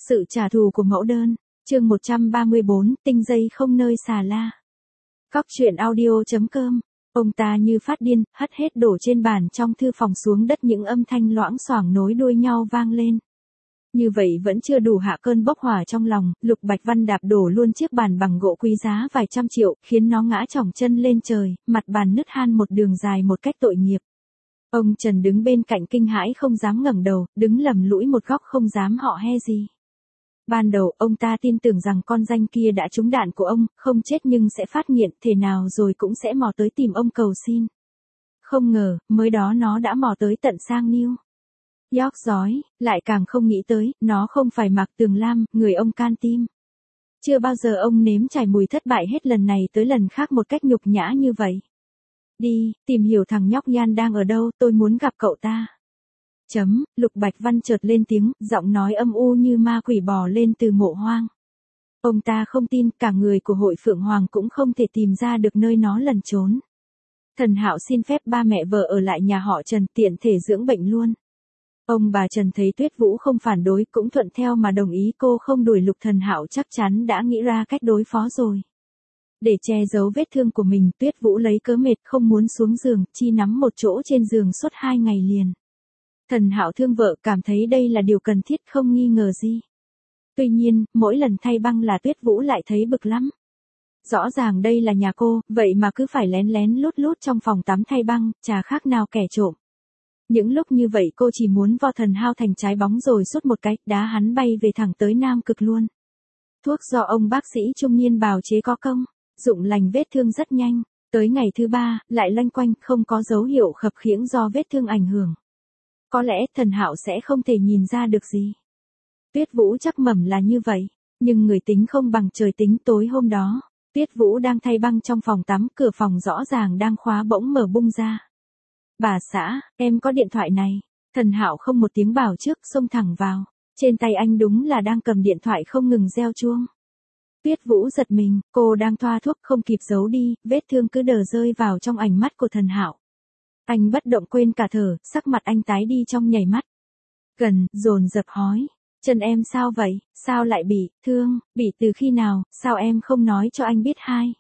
Sự trả thù của mẫu đơn, chương 134, tinh dây không nơi xà la. Cóc truyện audio.com, ông ta như phát điên, hất hết đổ trên bàn trong thư phòng xuống đất, những âm thanh loãng xoảng nối đuôi nhau vang lên. Như vậy vẫn chưa đủ hạ cơn bốc hỏa trong lòng, Lục Bạch Văn đạp đổ luôn chiếc bàn bằng gỗ quý giá vài trăm triệu, khiến nó ngã chỏng chân lên trời, mặt bàn nứt han một đường dài một cách tội nghiệp. Ông Trần đứng bên cạnh kinh hãi không dám ngẩng đầu, đứng lầm lũi một góc không dám họ he gì. Ban đầu, ông ta tin tưởng rằng con danh kia đã trúng đạn của ông, không chết nhưng sẽ phát nghiện, thể nào rồi cũng sẽ mò tới tìm ông cầu xin. Không ngờ, mới đó nó đã mò tới tận sang New York giói, lại càng không nghĩ tới, nó không phải Mạc Tường Lam, người ông can tim. Chưa bao giờ ông nếm trải mùi thất bại hết lần này tới lần khác một cách nhục nhã như vậy. Đi, tìm hiểu thằng nhóc Nhan đang ở đâu, tôi muốn gặp cậu ta. Lục Bạch Văn chợt lên tiếng, giọng nói âm u như ma quỷ bò lên từ mộ hoang. Ông ta không tin, cả người của hội Phượng Hoàng cũng không thể tìm ra được nơi nó lẩn trốn. Thần Hạo xin phép ba mẹ vợ ở lại nhà họ Trần, tiện thể dưỡng bệnh luôn. Ông bà Trần thấy Tuyết Vũ không phản đối, cũng thuận theo mà đồng ý cô không đuổi Lục Thần Hạo, chắc chắn đã nghĩ ra cách đối phó rồi. Để che giấu vết thương của mình, Tuyết Vũ lấy cớ mệt không muốn xuống giường, chi nắm một chỗ trên giường suốt 2 ngày liền. Thần Hạo thương vợ, cảm thấy đây là điều cần thiết không nghi ngờ gì. Tuy nhiên, mỗi lần thay băng là Tuyết Vũ lại thấy bực lắm. Rõ ràng đây là nhà cô, vậy mà cứ phải lén lén lút lút trong phòng tắm thay băng, chả khác nào kẻ trộm. Những lúc như vậy cô chỉ muốn vo Thần Hạo thành trái bóng rồi sút một cái, đá hắn bay về thẳng tới Nam Cực luôn. Thuốc do ông bác sĩ trung niên bào chế có công, dụng lành vết thương rất nhanh. Tới ngày thứ 3, lại loanh quanh, không có dấu hiệu khập khiễng do vết thương ảnh hưởng. Có lẽ Thần Hạo sẽ không thể nhìn ra được gì. Tuyết Vũ chắc mẩm là như vậy, nhưng người tính không bằng trời tính. Tối hôm đó, Tuyết Vũ đang thay băng trong phòng tắm, cửa phòng rõ ràng đang khóa bỗng mở bung ra. Bà xã, em có điện thoại này. Thần Hạo không một tiếng bảo trước, xông thẳng vào. Trên tay anh đúng là đang cầm điện thoại không ngừng reo chuông. Tuyết Vũ giật mình, cô đang thoa thuốc không kịp giấu đi, vết thương cứ đờ rơi vào trong ánh mắt của Thần Hạo. Anh bất động quên cả thở, sắc mặt anh tái đi trong nháy mắt. Gần, dồn dập hói, chân em sao vậy, sao lại bị thương, bị từ khi nào, sao em không nói cho anh biết hay?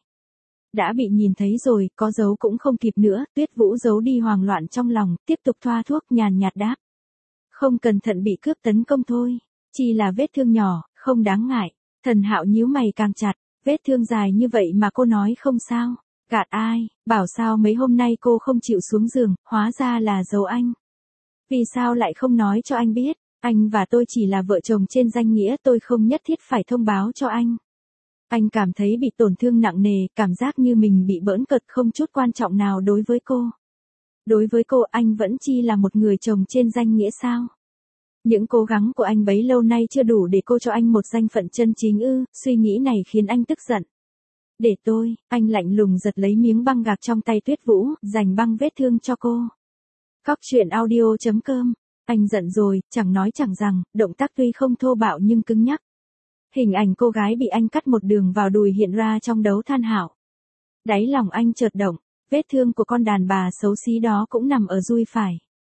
Đã bị nhìn thấy rồi, có giấu cũng không kịp nữa, Tuyết Vũ giấu đi hoang loạn trong lòng, tiếp tục thoa thuốc, nhàn nhạt đáp. Không cẩn thận bị cướp tấn công thôi, chỉ là vết thương nhỏ, không đáng ngại. Thần Hạo nhíu mày càng chặt, vết thương dài như vậy mà cô nói không sao. Gạt ai, bảo sao mấy hôm nay cô không chịu xuống giường, hóa ra là giấu anh. Vì sao lại không nói cho anh biết, anh và tôi chỉ là vợ chồng trên danh nghĩa, tôi không nhất thiết phải thông báo cho anh. Anh cảm thấy bị tổn thương nặng nề, cảm giác như mình bị bỡn cợt, không chút quan trọng nào đối với cô. Đối với cô, anh vẫn chỉ là một người chồng trên danh nghĩa sao? Những cố gắng của anh bấy lâu nay chưa đủ để cô cho anh một danh phận chân chính ư? Suy nghĩ này khiến anh tức giận. Để tôi, anh lạnh lùng giật lấy miếng băng gạc trong tay Tuyết Vũ, dành băng vết thương cho cô. Cóc truyện audio.com, anh giận rồi, chẳng nói chẳng rằng, động tác tuy không thô bạo nhưng cứng nhắc. Hình ảnh cô gái bị anh cắt một đường vào đùi hiện ra trong đấu than hảo. Đáy lòng anh chợt động, vết thương của con đàn bà xấu xí đó cũng nằm ở dui phải.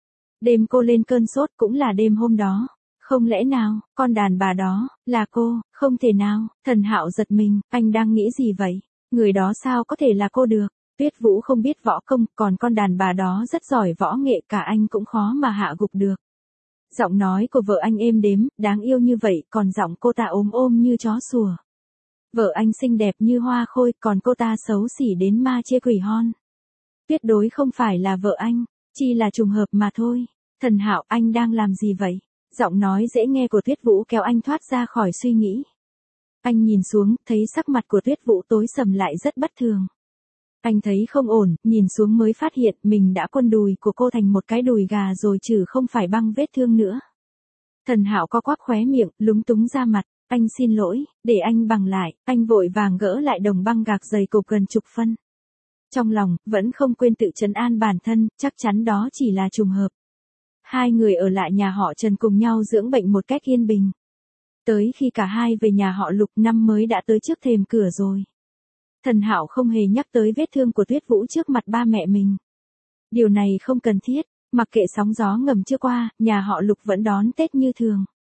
Đêm cô lên cơn sốt cũng là đêm hôm đó. Không lẽ nào, con đàn bà đó, là cô, không thể nào. Thần Hạo giật mình, anh đang nghĩ gì vậy? Người đó sao có thể là cô được? Tuyết Vũ không biết võ công, còn con đàn bà đó rất giỏi võ nghệ, cả anh cũng khó mà hạ gục được. Giọng nói của vợ anh êm đếm, đáng yêu như vậy, còn giọng cô ta ốm ôm như chó sủa. Vợ anh xinh đẹp như hoa khôi, còn cô ta xấu xỉ đến ma chê quỷ hon. Tuyệt đối không phải là vợ anh, chỉ là trùng hợp mà thôi. Thần Hạo, anh đang làm gì vậy? Giọng nói dễ nghe của Tuyết Vũ kéo anh thoát ra khỏi suy nghĩ. Anh nhìn xuống, thấy sắc mặt của Tuyết Vũ tối sầm lại rất bất thường. Anh thấy không ổn, nhìn xuống mới phát hiện mình đã quần đùi của cô thành một cái đùi gà rồi chứ không phải băng vết thương nữa. Thần Hạo co quắp khóe miệng, lúng túng ra mặt, anh xin lỗi, để anh bằng lại, anh vội vàng gỡ lại đồng băng gạc dày cục gần chục phân. Trong lòng, vẫn không quên tự trấn an bản thân, chắc chắn đó chỉ là trùng hợp. Hai người ở lại nhà họ Trần cùng nhau dưỡng bệnh một cách yên bình. Tới khi cả hai về nhà họ Lục, năm mới đã tới trước thềm cửa rồi. Thần Hạo không hề nhắc tới vết thương của Tuyết Vũ trước mặt ba mẹ mình. Điều này không cần thiết, mặc kệ sóng gió ngầm chưa qua, nhà họ Lục vẫn đón Tết như thường.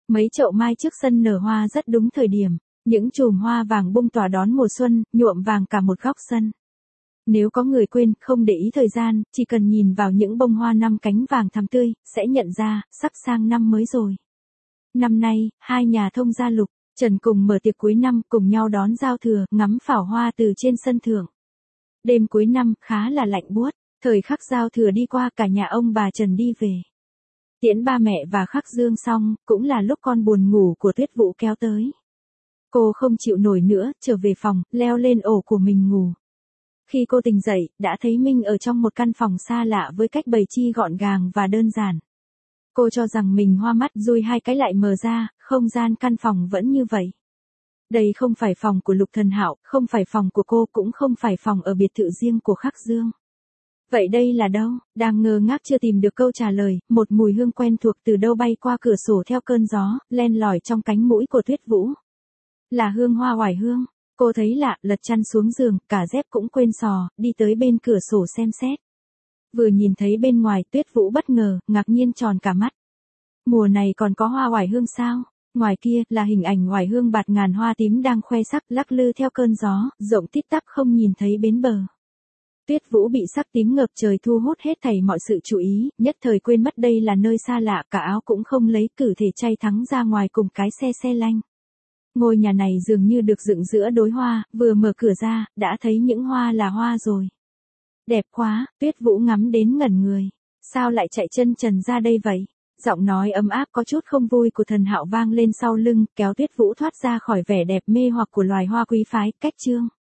Mấy chậu mai trước sân nở hoa rất đúng thời điểm, những chùm hoa vàng bung tỏa đón mùa xuân, nhuộm vàng cả một góc sân. Nếu có người quên, không để ý thời gian, chỉ cần nhìn vào những bông hoa năm cánh vàng thắm tươi, sẽ nhận ra, sắp sang năm mới rồi. Năm nay, hai nhà thông gia Lục, Trần cùng mở tiệc cuối năm, cùng nhau đón giao thừa, ngắm pháo hoa từ trên sân thượng. Đêm cuối năm, khá là lạnh buốt, thời khắc giao thừa đi qua, cả nhà ông bà Trần đi về. Tiễn ba mẹ và Khắc Dương xong, cũng là lúc con buồn ngủ của Tuyết Vũ kéo tới. Cô không chịu nổi nữa, trở về phòng, leo lên ổ của mình ngủ. Khi cô tỉnh dậy, đã thấy mình ở trong một căn phòng xa lạ với cách bày chi gọn gàng và đơn giản. Cô cho rằng mình hoa mắt, dùi hai cái lại mở ra, không gian căn phòng vẫn như vậy. Đây không phải phòng của Lục Thần Hạo, không phải phòng của cô, cũng không phải phòng ở biệt thự riêng của Khắc Dương. Vậy đây là đâu? Đang ngơ ngác chưa tìm được câu trả lời, một mùi hương quen thuộc từ đâu bay qua cửa sổ theo cơn gió, len lỏi trong cánh mũi của Tuyết Vũ. Là hương hoa oải hương. Cô thấy lạ, lật chăn xuống giường, cả dép cũng quên xò, đi tới bên cửa sổ xem xét. Vừa nhìn thấy bên ngoài, Tuyết Vũ bất ngờ, ngạc nhiên tròn cả mắt. Mùa này còn có hoa oải hương sao? Ngoài kia, là hình ảnh oải hương bạt ngàn hoa tím đang khoe sắc, lắc lư theo cơn gió, rộng tít tắp không nhìn thấy bến bờ. Tuyết Vũ bị sắc tím ngập trời thu hút hết thảy mọi sự chú ý, nhất thời quên mất đây là nơi xa lạ, cả áo cũng không lấy, cử thể chay thắng ra ngoài cùng cái xe lanh. Ngôi nhà này dường như được dựng giữa đóa hoa, vừa mở cửa ra, đã thấy những hoa là hoa rồi. Đẹp quá, Tuyết Vũ ngắm đến ngẩn người. Sao lại chạy chân trần ra đây vậy? Giọng nói ấm áp có chút không vui của Thần Hạo vang lên sau lưng, kéo Tuyết Vũ thoát ra khỏi vẻ đẹp mê hoặc của loài hoa quý phái, cách chương.